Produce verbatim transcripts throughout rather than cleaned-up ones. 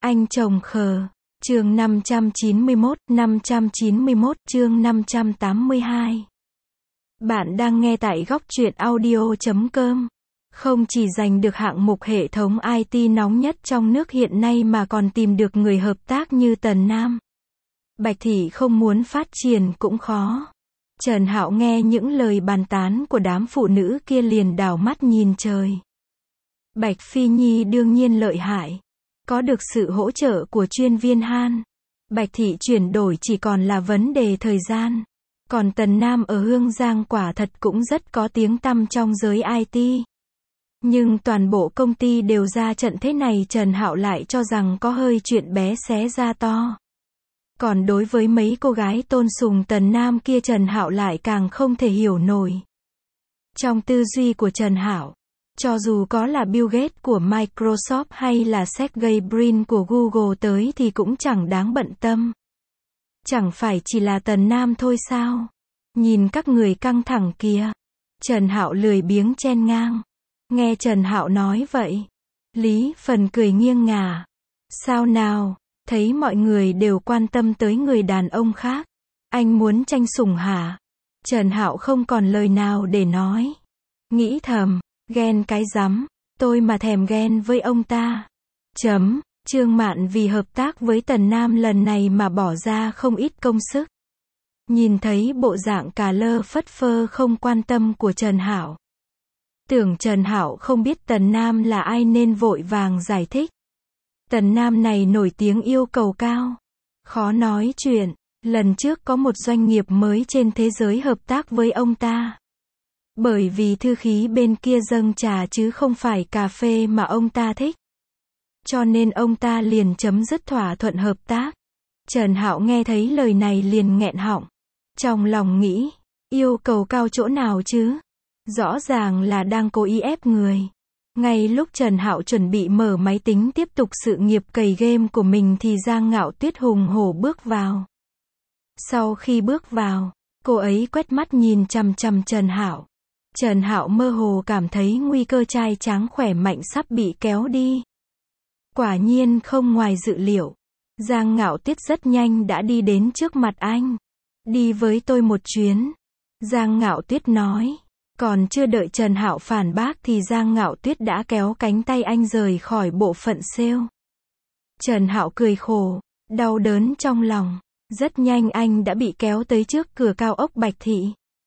Anh chồng khờ. Chương năm trăm chín mươi mốt, năm trăm chín mươi mốt, chương năm trăm tám mươi hai. Bạn đang nghe tại góc truyện audio chấm com. Không chỉ giành được hạng mục hệ thống i tê nóng nhất trong nước hiện nay mà còn tìm được người hợp tác như Tần Nam. Bạch Thị không muốn phát triển cũng khó. Trần Hạo nghe những lời bàn tán của đám phụ nữ kia liền đảo mắt nhìn trời. Bạch Phi Nhi đương nhiên lợi hại. Có được sự hỗ trợ của chuyên viên Han, Bạch Thị chuyển đổi chỉ còn là vấn đề thời gian. Còn Tần Nam ở Hương Giang quả thật cũng rất có tiếng tăm trong giới i tê. Nhưng toàn bộ công ty đều ra trận thế này, Trần Hạo lại cho rằng có hơi chuyện bé xé ra to. Còn đối với mấy cô gái tôn sùng Tần Nam kia, Trần Hạo lại càng không thể hiểu nổi. Trong tư duy của Trần Hạo, cho dù có là Bill Gates của Microsoft hay là Sergey Brin của Google tới thì cũng chẳng đáng bận tâm. Chẳng phải chỉ là Tần Nam thôi sao? Nhìn các người căng thẳng kìa. Trần Hạo lười biếng chen ngang. Nghe Trần Hạo nói vậy, Lý Phần cười nghiêng ngả. Sao nào, thấy mọi người đều quan tâm tới người đàn ông khác, anh muốn tranh sủng hả? Trần Hạo không còn lời nào để nói. Nghĩ thầm, ghen cái rắm, tôi mà thèm ghen với ông ta. Chấm, Trương Mạn vì hợp tác với Tần Nam lần này mà bỏ ra không ít công sức. Nhìn thấy bộ dạng cà lơ phất phơ không quan tâm của Trần Hạo, tưởng Trần Hạo không biết Tần Nam là ai nên vội vàng giải thích. Tần Nam này nổi tiếng yêu cầu cao, khó nói chuyện. Lần trước có một doanh nghiệp mới trên thế giới hợp tác với ông ta. Bởi vì thư khí bên kia dâng trà chứ không phải cà phê mà ông ta thích, cho nên ông ta liền chấm dứt thỏa thuận hợp tác. Trần Hạo nghe thấy lời này liền nghẹn họng. Trong lòng nghĩ, yêu cầu cao chỗ nào chứ? Rõ ràng là đang cố ý ép người. Ngay lúc Trần Hạo chuẩn bị mở máy tính tiếp tục sự nghiệp cày game của mình thì Giang Ngạo Tuyết hùng hổ bước vào. Sau khi bước vào, cô ấy quét mắt nhìn chằm chằm Trần Hạo. Trần Hạo mơ hồ cảm thấy nguy cơ trai tráng khỏe mạnh sắp bị kéo đi. Quả nhiên không ngoài dự liệu, Giang Ngạo Tuyết rất nhanh đã đi đến trước mặt anh. Đi với tôi một chuyến, Giang Ngạo Tuyết nói. Còn chưa đợi Trần Hạo phản bác thì Giang Ngạo Tuyết đã kéo cánh tay anh rời khỏi bộ phận sale. Trần Hạo cười khổ, đau đớn trong lòng. Rất nhanh anh đã bị kéo tới trước cửa cao ốc Bạch Thị.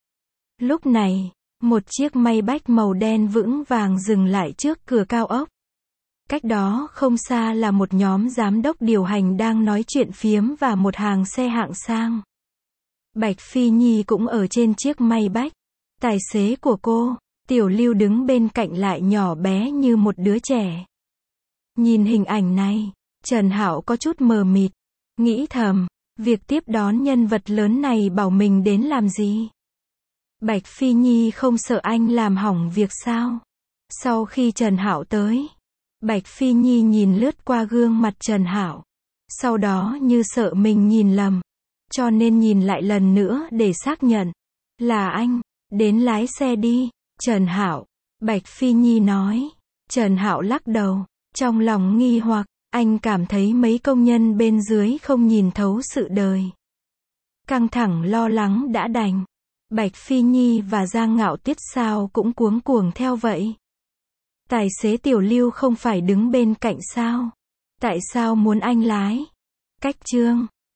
Lúc này, một chiếc Maybach màu đen vững vàng dừng lại trước cửa cao ốc. Cách đó không xa là một nhóm giám đốc điều hành đang nói chuyện phiếm và một hàng xe hạng sang. Bạch Phi Nhi cũng ở trên chiếc Maybach. Tài xế của cô, Tiểu Lưu đứng bên cạnh lại nhỏ bé như một đứa trẻ. Nhìn hình ảnh này, Trần Hạo có chút mờ mịt, nghĩ thầm, việc tiếp đón nhân vật lớn này bảo mình đến làm gì? Bạch Phi Nhi không sợ anh làm hỏng việc sao? Sau khi Trần Hạo tới, Bạch Phi Nhi nhìn lướt qua gương mặt Trần Hạo. Sau đó như sợ mình nhìn lầm, cho nên nhìn lại lần nữa để xác nhận. Là anh, đến lái xe đi, Trần Hạo. Bạch Phi Nhi nói. Trần Hạo lắc đầu, trong lòng nghi hoặc, anh cảm thấy mấy công nhân bên dưới không nhìn thấu sự đời. Căng thẳng lo lắng đã đành. Bạch Phi Nhi và Giang Ngạo Tuyết sao cũng cuống cuồng theo vậy. Tài xế Tiểu Lưu không phải đứng bên cạnh sao? Tại sao muốn anh lái? Cách chương